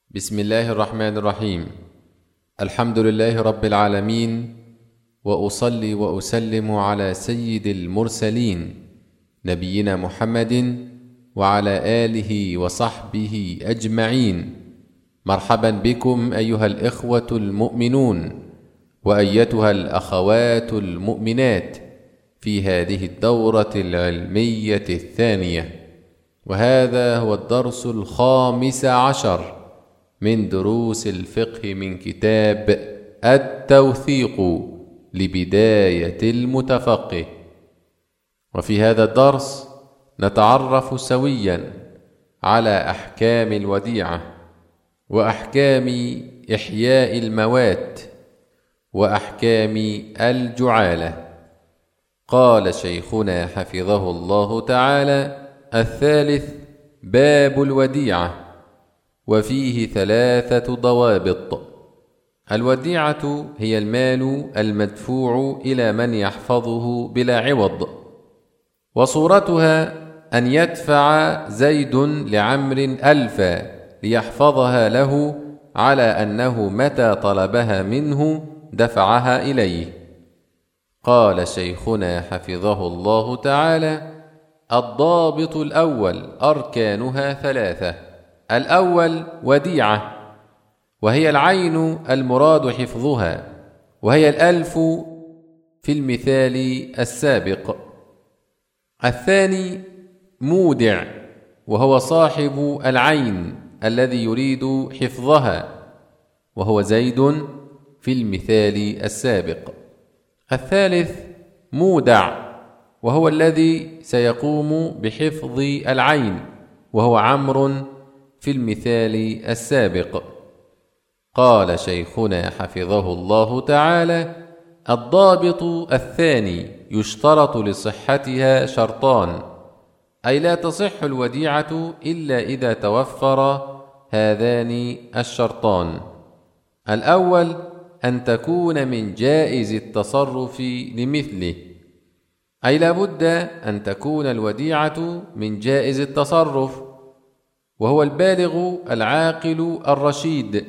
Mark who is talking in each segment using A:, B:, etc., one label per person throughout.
A: بسم الله الرحمن الرحيم. الحمد لله رب العالمين، وأصلي وأسلم على سيد المرسلين نبينا محمد وعلى آله وصحبه أجمعين. مرحبا بكم أيها الإخوة المؤمنون وأيتها الأخوات المؤمنات في هذه الدورة العلمية الثانية، وهذا هو الدرس 15 من دروس الفقه من كتاب التوثيق لبداية المتفقه. وفي هذا الدرس نتعرف سويا على أحكام الوديعة وأحكام إحياء الموات وأحكام الجعالة. قال شيخنا حفظه الله تعالى: الثالث باب الوديعة، وفيه 3 ضوابط. الوديعة هي المال المدفوع إلى من يحفظه بلا عوض، وصورتها أن يدفع زيد لعمر 1000 ليحفظها له، على أنه متى طلبها منه دفعها إليه. قال شيخنا حفظه الله تعالى: الضابط الأول أركانها 3. الأول وديعة، وهي العين المراد حفظها، وهي 1000 في المثال السابق. الثاني مودع، وهو صاحب العين الذي يريد حفظها، وهو زيد في المثال السابق. الثالث مودع، وهو الذي سيقوم بحفظ العين، وهو عمرو في المثال السابق. قال شيخنا حفظه الله تعالى: الضابط الثاني يشترط لصحتها شرطان، أي لا تصح الوديعة إلا إذا توفر هذان الشرطان. الأول أن تكون من جائز التصرف لمثله، أي لا بد أن تكون الوديعة من جائز التصرف، وهو البالغ العاقل الرشيد.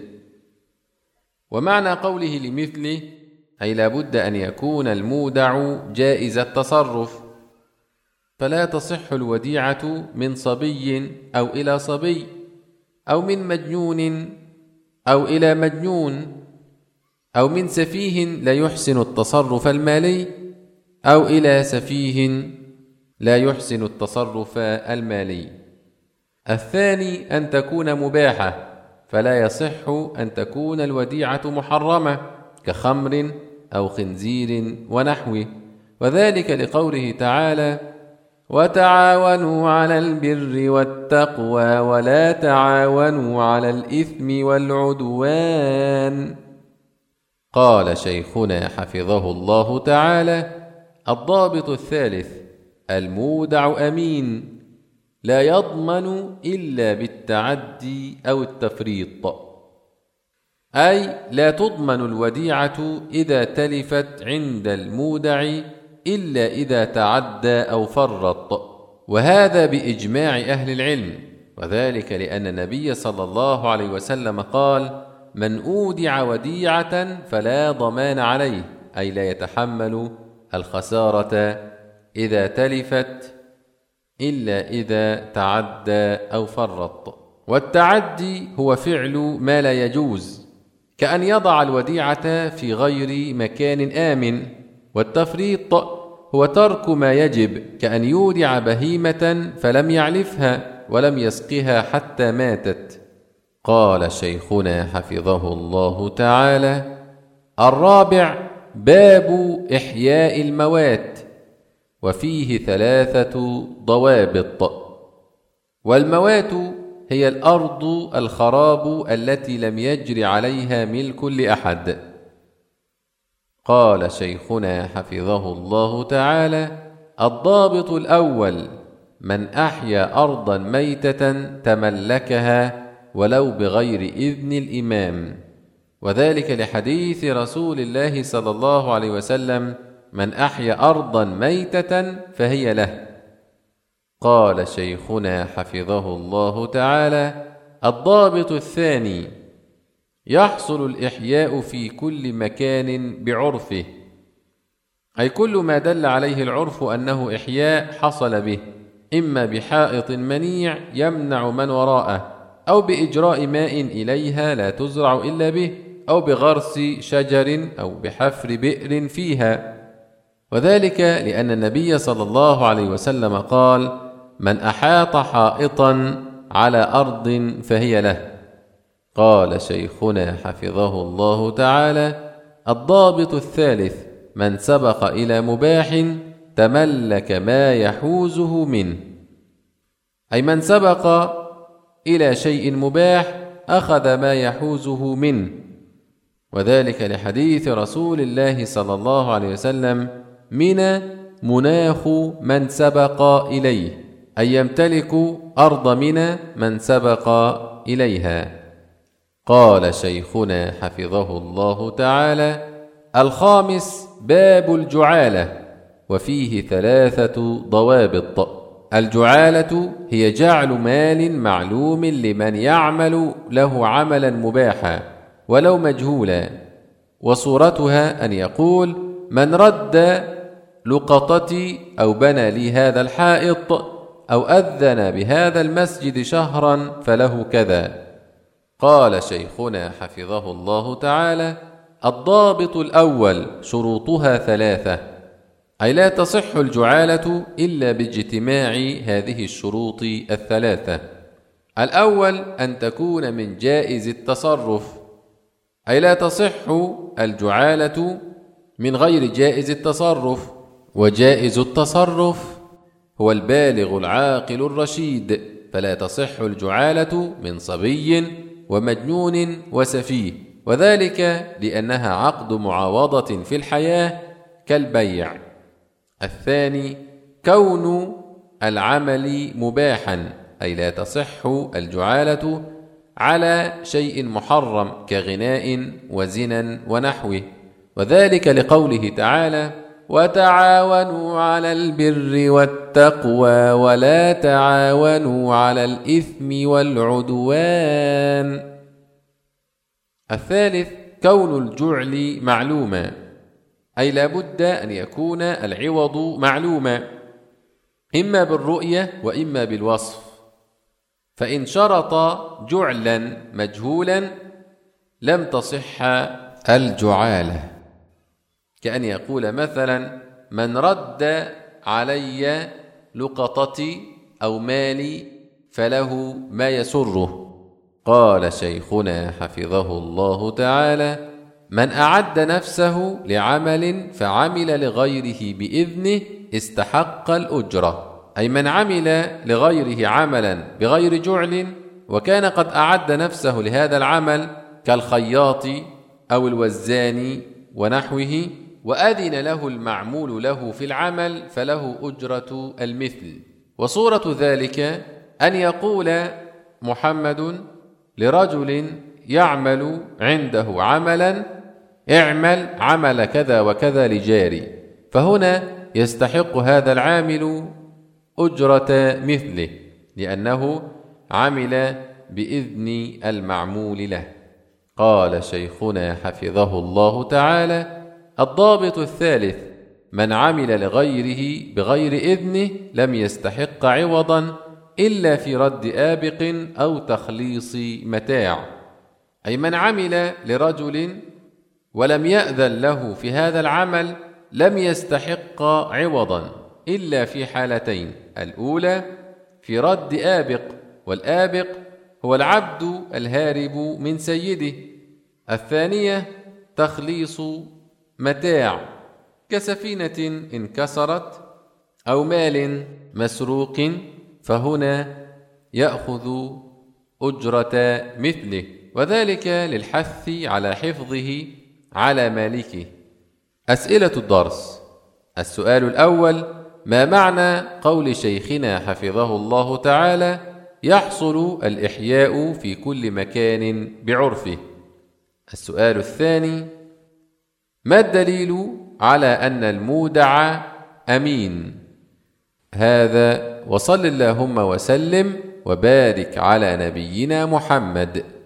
A: ومعنى قوله لمثله أي لا بد أن يكون المودع جائز التصرف، فلا تصح الوديعة من صبي أو إلى صبي، أو من مجنون أو إلى مجنون، أو من سفيه لا يحسن التصرف المالي، أو إلى سفيه لا يحسن التصرف المالي. الثاني أن تكون مباحة، فلا يصح أن تكون الوديعة محرمة كخمر أو خنزير ونحوه، وذلك لقوله تعالى: وتعاونوا على البر والتقوى ولا تعاونوا على الإثم والعدوان. قال شيخنا حفظه الله تعالى: الضابط الثالث المودع أمين، لا يضمن إلا بالتعدي أو التفريط، أي لا تضمن الوديعة إذا تلفت عند المودع إلا إذا تعدى أو فرط، وهذا بإجماع أهل العلم، وذلك لأن النبي صلى الله عليه وسلم قال: من أودع وديعة فلا ضمان عليه، أي لا يتحمل الخسارة إذا تلفت إلا إذا تعدى أو فرط. والتعدي هو فعل ما لا يجوز، كأن يضع الوديعة في غير مكان آمن. والتفريط هو ترك ما يجب، كأن يودع بهيمة فلم يعلفها ولم يسقها حتى ماتت. قال شيخنا حفظه الله تعالى: الرابع باب إحياء الموات، وفيه 3 ضوابط. والموات هي الأرض الخراب التي لم يجر عليها ملك لأحد. قال شيخنا حفظه الله تعالى: الضابط الأول من أحيا أرضا ميتة تملكها ولو بغير إذن الإمام، وذلك لحديث رسول الله صلى الله عليه وسلم: من أحيا أرضا ميتة فهي له. قال شيخنا حفظه الله تعالى: الضابط الثاني: يحصل الإحياء في كل مكان بعرفه، أي كل ما دل عليه العرف أنه إحياء حصل به، إما بحائط منيع يمنع من وراءه، أو بإجراء ماء إليها لا تزرع إلا به، أو بغرس شجر، أو بحفر بئر فيها. وذلك لأن النبي صلى الله عليه وسلم قال: من أحاط حائطا على أرض فهي له. قال شيخنا حفظه الله تعالى: الضابط الثالث: من سبق إلى مباح تملك ما يحوزه منه، أي من سبق إلى شيء مباح أخذ ما يحوزه منه، وذلك لحديث رسول الله صلى الله عليه وسلم: من مناخ من سبق إليه، أي يمتلك أرض من سبق إليها. قال شيخنا حفظه الله تعالى: الخامس: باب الجعالة، وفيه 3 ضوابط. الجعالة هي جعل مال معلوم لمن يعمل له عملا مباحا ولو مجهولا، وصورتها أن يقول: من رد لقطتي، أو بنى لي هذا الحائط، أو أذن بهذا المسجد شهرا فله كذا. قال شيخنا حفظه الله تعالى: الضابط الأول: شروطها 3، أي لا تصح الجعالة إلا باجتماع هذه الشروط 3. الأول: أن تكون من جائز التصرف، أي لا تصح الجعالة من غير جائز التصرف، وجائز التصرف هو البالغ العاقل الرشيد، فلا تصح الجعالة من صبي ومجنون وسفيه، وذلك لأنها عقد معاوضة في الحياة كالبيع. الثاني: كون العمل مباحا، أي لا تصح الجعالة على شيء محرم كغناء وزنا ونحوه، وذلك لقوله تعالى: وتعاونوا على البر والتقوى ولا تعاونوا على الإثم والعدوان. الثالث: كون الجعل معلوما، أي لا بد أن يكون العوض معلوما، إما بالرؤية وإما بالوصف، فإن شرط جعلا مجهولا لم تصح الجعالة، كأن يقول مثلا: من رد علي لقطتي أو مالي فله ما يسره. قال شيخنا حفظه الله تعالى: من أعد نفسه لعمل فعمل لغيره بإذنه استحق الأجرة، أي من عمل لغيره عملا بغير جعل وكان قد أعد نفسه لهذا العمل كالخياط أو الوزان ونحوه، وأذن له المعمول له في العمل فله أجرة المثل. وصورة ذلك أن يقول محمد لرجل يعمل عنده عملا: اعمل عمل كذا وكذا لجاري، فهنا يستحق هذا العامل أجرة مثله لأنه عمل بإذن المعمول له. قال شيخنا حفظه الله تعالى: الضابط الثالث: من عمل لغيره بغير إذنه لم يستحق عوضا إلا في رد آبق أو تخليص متاع، أي من عمل لرجل ولم يأذن له في هذا العمل لم يستحق عوضا إلا في حالتين: الأولى في رد آبق، والآبق هو العبد الهارب من سيده. الثانية تخليص متاع كسفينة انكسرت أو مال مسروق، فهنا يأخذ أجرة مثله، وذلك للحث على حفظه على مالكه. أسئلة الدرس: السؤال الأول: ما معنى قول شيخنا حفظه الله تعالى: يحصل الإحياء في كل مكان بعرفه؟ السؤال الثاني: ما الدليل على أن المودع أمين؟ هذا، وصل اللهم وسلم وبارك على نبينا محمد.